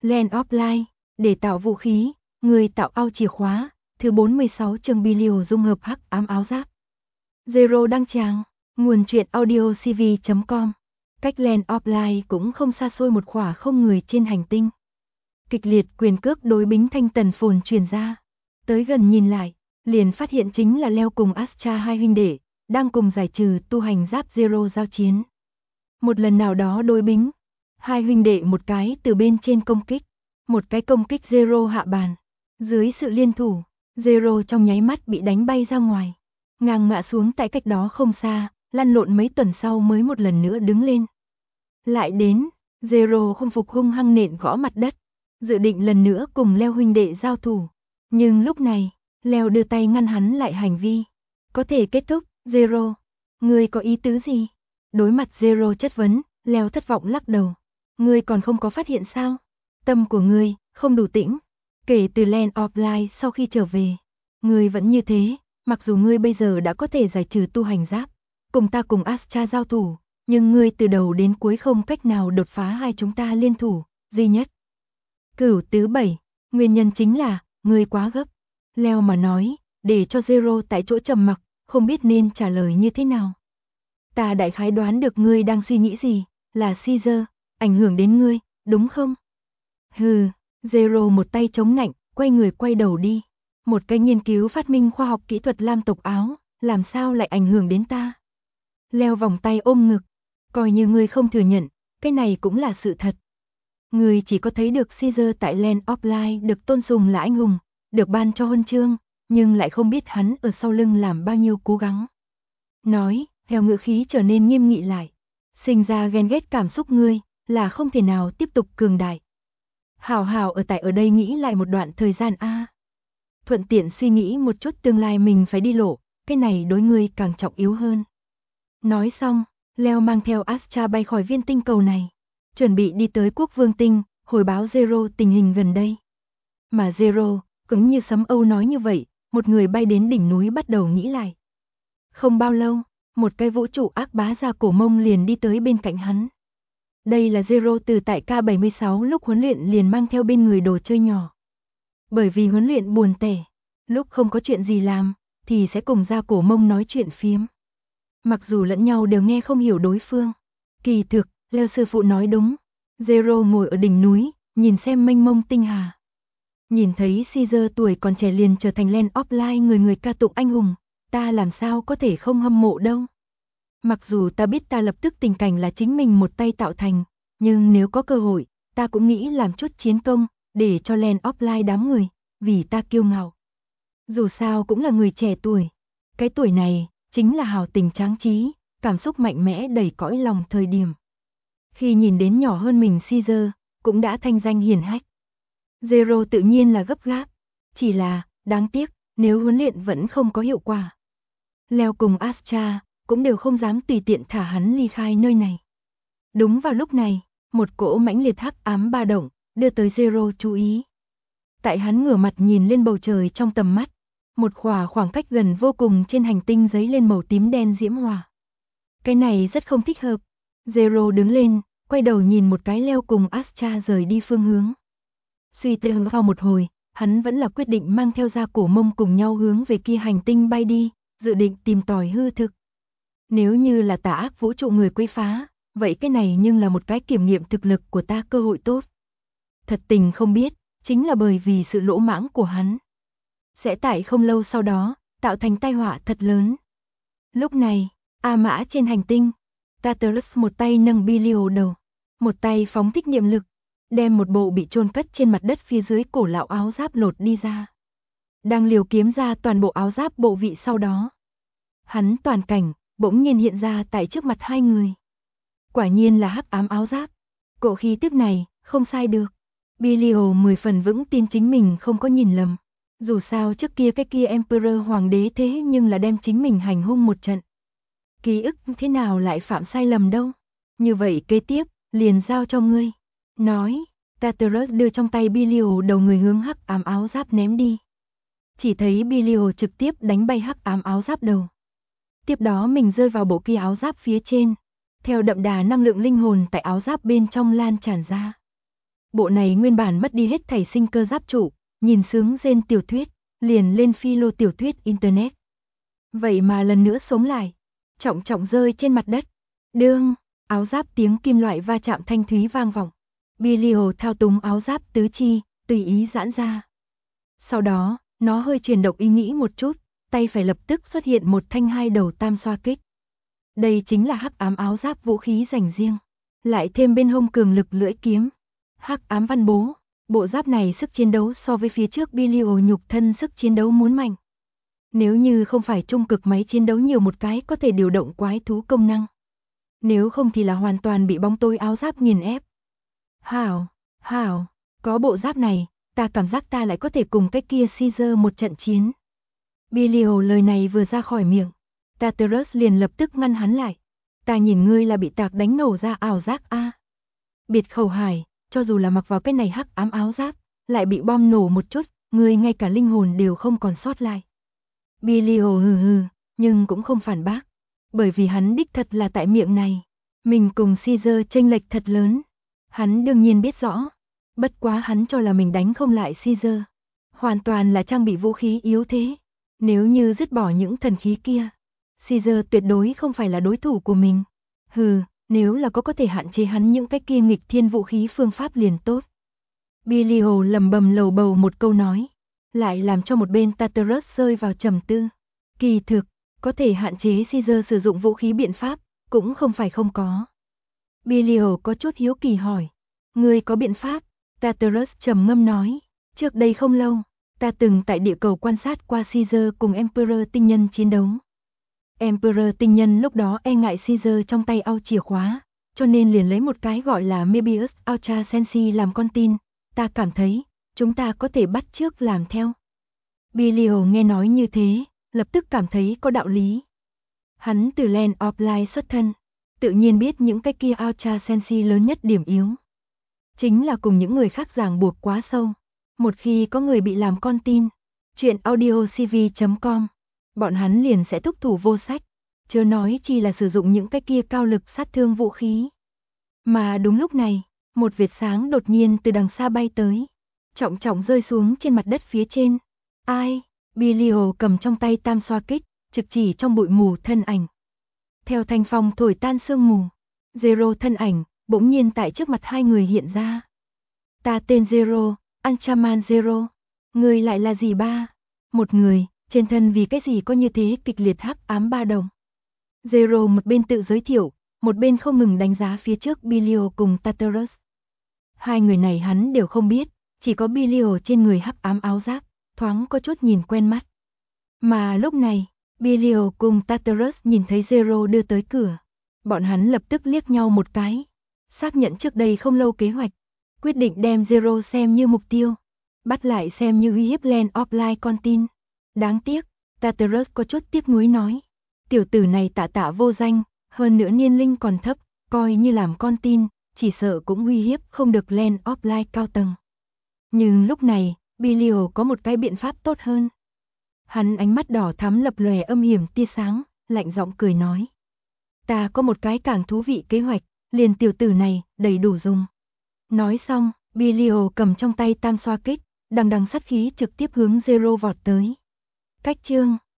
Land of Light, để tạo vũ khí, người tạo ao chìa khóa, thứ 46 chương Belial dung hợp hắc ám áo giáp. Zero đăng tràng, nguồn truyện audio cv.com. Cách Land of Light cũng không xa xôi một khỏa không người trên hành tinh. Kịch liệt quyền cước đối bính thanh tần phồn truyền ra. Tới gần nhìn lại, liền phát hiện chính là Leo cùng Astra hai huynh đệ, đang cùng giải trừ tu hành giáp Zero giao chiến. Một lần nào đó đối bính, hai huynh đệ một cái từ bên trên công kích, một cái công kích Zero hạ bàn. Dưới sự liên thủ, Zero trong nháy mắt bị đánh bay ra ngoài, ngang ngã xuống tại cách đó không xa, lăn lộn mấy tuần sau mới một lần nữa đứng lên. Lại đến, Zero không phục hung hăng nện gõ mặt đất, dự định lần nữa cùng Leo huynh đệ giao thủ. Nhưng lúc này, Leo đưa tay ngăn hắn lại hành vi. Có thể kết thúc, Zero. Ngươi có ý tứ gì? Đối mặt Zero chất vấn, Leo thất vọng lắc đầu. Ngươi còn không có phát hiện sao? Tâm của ngươi không đủ tĩnh. Kể từ Land of Light sau khi trở về, ngươi vẫn như thế, mặc dù ngươi bây giờ đã có thể giải trừ tu hành giáp, cùng ta cùng Astra giao thủ, nhưng ngươi từ đầu đến cuối không cách nào đột phá hai chúng ta liên thủ, duy nhất. Cửu tứ bảy, nguyên nhân chính là, ngươi quá gấp. Leo mà nói, để cho Zero tại chỗ trầm mặc, không biết nên trả lời như thế nào. Ta đại khái đoán được ngươi đang suy nghĩ gì, là Caesar, ảnh hưởng đến ngươi, đúng không? Hừ, Zero một tay chống nạnh, quay người quay đầu đi. Một cái nghiên cứu phát minh khoa học kỹ thuật lam tộc áo, làm sao lại ảnh hưởng đến ta? Leo vòng tay ôm ngực, coi như ngươi không thừa nhận, cái này cũng là sự thật. Ngươi chỉ có thấy được Caesar tại Land of Light được tôn sùng là anh hùng, được ban cho huân chương, nhưng lại không biết hắn ở sau lưng làm bao nhiêu cố gắng. Nói, theo ngữ khí trở nên nghiêm nghị lại. Sinh ra ghen ghét cảm xúc ngươi, là không thể nào tiếp tục cường đại. Hảo hảo ở đây nghĩ lại một đoạn thời gian a. Thuận tiện suy nghĩ một chút tương lai mình phải đi lộ, cái này đối ngươi càng trọng yếu hơn. Nói xong, Leo mang theo Astra bay khỏi viên tinh cầu này, chuẩn bị đi tới Quốc Vương Tinh, hồi báo Zero tình hình gần đây. Mà Zero, cứng như sấm âu nói như vậy, một người bay đến đỉnh núi bắt đầu nghĩ lại. Không bao lâu, một cái vũ trụ ác bá ra cổ mông liền đi tới bên cạnh hắn. Đây là Zero từ tại K76 lúc huấn luyện liền mang theo bên người đồ chơi nhỏ. Bởi vì huấn luyện buồn tẻ, lúc không có chuyện gì làm, thì sẽ cùng ra cổ mông nói chuyện phiếm. Mặc dù lẫn nhau đều nghe không hiểu đối phương. Kỳ thực, Leo sư phụ nói đúng. Zero ngồi ở đỉnh núi, nhìn xem mênh mông tinh hà. Nhìn thấy Caesar tuổi còn trẻ liền trở thành Land of Light người ca tụng anh hùng, ta làm sao có thể không hâm mộ đâu. Mặc dù ta biết ta lập tức tình cảnh là chính mình một tay tạo thành, nhưng nếu có cơ hội, ta cũng nghĩ làm chút chiến công, để cho Land of Light đám người, vì ta kiêu ngạo. Dù sao cũng là người trẻ tuổi. Cái tuổi này, chính là hào tình tráng trí, cảm xúc mạnh mẽ đầy cõi lòng thời điểm. Khi nhìn đến nhỏ hơn mình Caesar, cũng đã thanh danh hiển hách. Zero tự nhiên là gấp gáp, chỉ là, đáng tiếc, nếu huấn luyện vẫn không có hiệu quả. Leo cùng Astra, cũng đều không dám tùy tiện thả hắn ly khai nơi này. Đúng vào lúc này, một cỗ mãnh liệt hắc ám ba động, đưa tới Zero chú ý. Tại hắn ngửa mặt nhìn lên bầu trời trong tầm mắt, một khoảng cách gần vô cùng trên hành tinh giấy lên màu tím đen diễm hòa. Cái này rất không thích hợp. Zero đứng lên, quay đầu nhìn một cái Leo cùng Astra rời đi phương hướng. Suy tư vào một hồi, hắn vẫn là quyết định mang theo ra cổ mông cùng nhau hướng về kia hành tinh bay đi, dự định tìm tòi hư thực. Nếu như là tà ác vũ trụ người quấy phá, vậy cái này nhưng là một cái kiểm nghiệm thực lực của ta cơ hội tốt. Thật tình không biết, chính là bởi vì sự lỗ mãng của hắn. Sẽ tại không lâu sau đó, tạo thành tai họa thật lớn. Lúc này, A Mã trên hành tinh, Tartarus một tay nâng Belial đầu, một tay phóng thích niệm lực, đem một bộ bị chôn cất trên mặt đất phía dưới cổ lão áo giáp lột đi ra. Đang liều kiếm ra toàn bộ áo giáp bộ vị sau đó. Hắn toàn cảnh, bỗng nhiên hiện ra tại trước mặt hai người. Quả nhiên là hắc ám áo giáp. Cổ khí tiếp này, không sai được. Belial 10 phần vững tin chính mình không có nhìn lầm. Dù sao trước kia cái kia Emperor hoàng đế thế nhưng là đem chính mình hành hung một trận. Ký ức thế nào lại phạm sai lầm đâu. Như vậy kế tiếp, liền giao cho ngươi. Nói, Tartarus đưa trong tay Belial đầu người hướng hắc ám áo giáp ném đi. Chỉ thấy Belial trực tiếp đánh bay hắc ám áo giáp đầu. Tiếp đó mình rơi vào bộ kia áo giáp phía trên. Theo đậm đà năng lượng linh hồn tại áo giáp bên trong lan tràn ra. Bộ này nguyên bản mất đi hết thảy sinh cơ giáp trụ, nhìn sướng rên tiểu thuyết, liền lên phi lô tiểu thuyết internet. Vậy mà lần nữa sống lại, trọng trọng rơi trên mặt đất. Đương, áo giáp tiếng kim loại va chạm thanh thúy vang vọng. Billy Hồ thao túng áo giáp tứ chi, tùy ý giãn ra. Sau đó, nó hơi chuyển động ý nghĩ một chút, tay phải lập tức xuất hiện một thanh 2 đầu tam xoa kích. Đây chính là hắc ám áo giáp vũ khí dành riêng. Lại thêm bên hông cường lực lưỡi kiếm. Hắc ám văn bố, bộ giáp này sức chiến đấu so với phía trước Billy Hồ nhục thân sức chiến đấu muốn mạnh. Nếu như không phải trung cực máy chiến đấu nhiều một cái có thể điều động quái thú công năng. Nếu không thì là hoàn toàn bị bóng tối áo giáp nghiền ép. Hảo, có bộ giáp này, ta cảm giác ta lại có thể cùng cái kia Caesar một trận chiến. Billy Hồ lời này vừa ra khỏi miệng, Tartarus liền lập tức ngăn hắn lại. Ta nhìn ngươi là bị tạc đánh nổ ra ảo giác a. Biệt khẩu hải, cho dù là mặc vào cái này hắc ám áo giáp, lại bị bom nổ một chút, ngươi ngay cả linh hồn đều không còn sót lại. Billy Hồ hừ, nhưng cũng không phản bác, bởi vì hắn đích thật là tại miệng này, mình cùng Caesar chênh lệch thật lớn. Hắn đương nhiên biết rõ, bất quá hắn cho là mình đánh không lại Caesar, hoàn toàn là trang bị vũ khí yếu thế. Nếu như dứt bỏ những thần khí kia, Caesar tuyệt đối không phải là đối thủ của mình. Nếu là có thể hạn chế hắn những cái kia nghịch thiên vũ khí phương pháp liền tốt. Billy Hồ lầm bầm lầu bầu một câu nói, lại làm cho một bên Tartarus rơi vào trầm tư. Kỳ thực, có thể hạn chế Caesar sử dụng vũ khí biện pháp, cũng không phải không có. Billy Hồ có chút hiếu kỳ hỏi, ngươi có biện pháp? Tartarus trầm ngâm nói, trước đây không lâu, ta từng tại địa cầu quan sát qua Caesar cùng Emperor tinh nhân chiến đấu. Emperor tinh nhân lúc đó e ngại Caesar trong tay ao chìa khóa, cho nên liền lấy một cái gọi là Mebius Ultra Sensi làm con tin. Ta cảm thấy, chúng ta có thể bắt chước làm theo. Billy Hồ nghe nói như thế, lập tức cảm thấy có đạo lý. Hắn từ Land of Light xuất thân, tự nhiên biết những cái kia Ultra Sensi lớn nhất điểm yếu. Chính là cùng những người khác ràng buộc quá sâu. Một khi có người bị làm con tin, chuyện audiocv.com, bọn hắn liền sẽ thúc thủ vô sách, chớ nói chi là sử dụng những cái kia cao lực sát thương vũ khí. Mà đúng lúc này, một vệt sáng đột nhiên từ đằng xa bay tới, trọng trọng rơi xuống trên mặt đất phía trên. Ai? Billy Hồ cầm trong tay tam xoa kích, trực chỉ trong bụi mù thân ảnh. Theo thanh phong thổi tan sương mù, Zero thân ảnh bỗng nhiên tại trước mặt hai người hiện ra. Ta tên Zero, Anchaman Zero. Người lại là gì ba? Một người, trên thân vì cái gì có như thế kịch liệt hắc ám ba đồng. Zero một bên tự giới thiệu, một bên không ngừng đánh giá phía trước Billy Hồ cùng Tartarus. Hai người này hắn đều không biết, chỉ có Billy Hồ trên người hắc ám áo giáp, thoáng có chút nhìn quen mắt. Mà lúc này, Billy Hồ cùng Tartarus nhìn thấy Zero đưa tới cửa. Bọn hắn lập tức liếc nhau một cái, xác nhận trước đây không lâu kế hoạch, quyết định đem Zero xem như mục tiêu, bắt lại xem như uy hiếp Land of Light con tin. Đáng tiếc, Tartarus có chút tiếc nuối nói, tiểu tử này tạ vô danh, hơn nữa niên linh còn thấp, coi như làm con tin, chỉ sợ cũng uy hiếp không được Land of Light cao tầng. Nhưng lúc này, Billy Hồ có một cái biện pháp tốt hơn. Hắn ánh mắt đỏ thắm lập lòe âm hiểm tia sáng, lạnh giọng cười nói, ta có một cái càng thú vị kế hoạch, liền tiểu tử này, đầy đủ dùng. Nói xong, Billy Hồ cầm trong tay tam xoa kích, đằng đằng sát khí trực tiếp hướng Zero vọt tới. Cách chương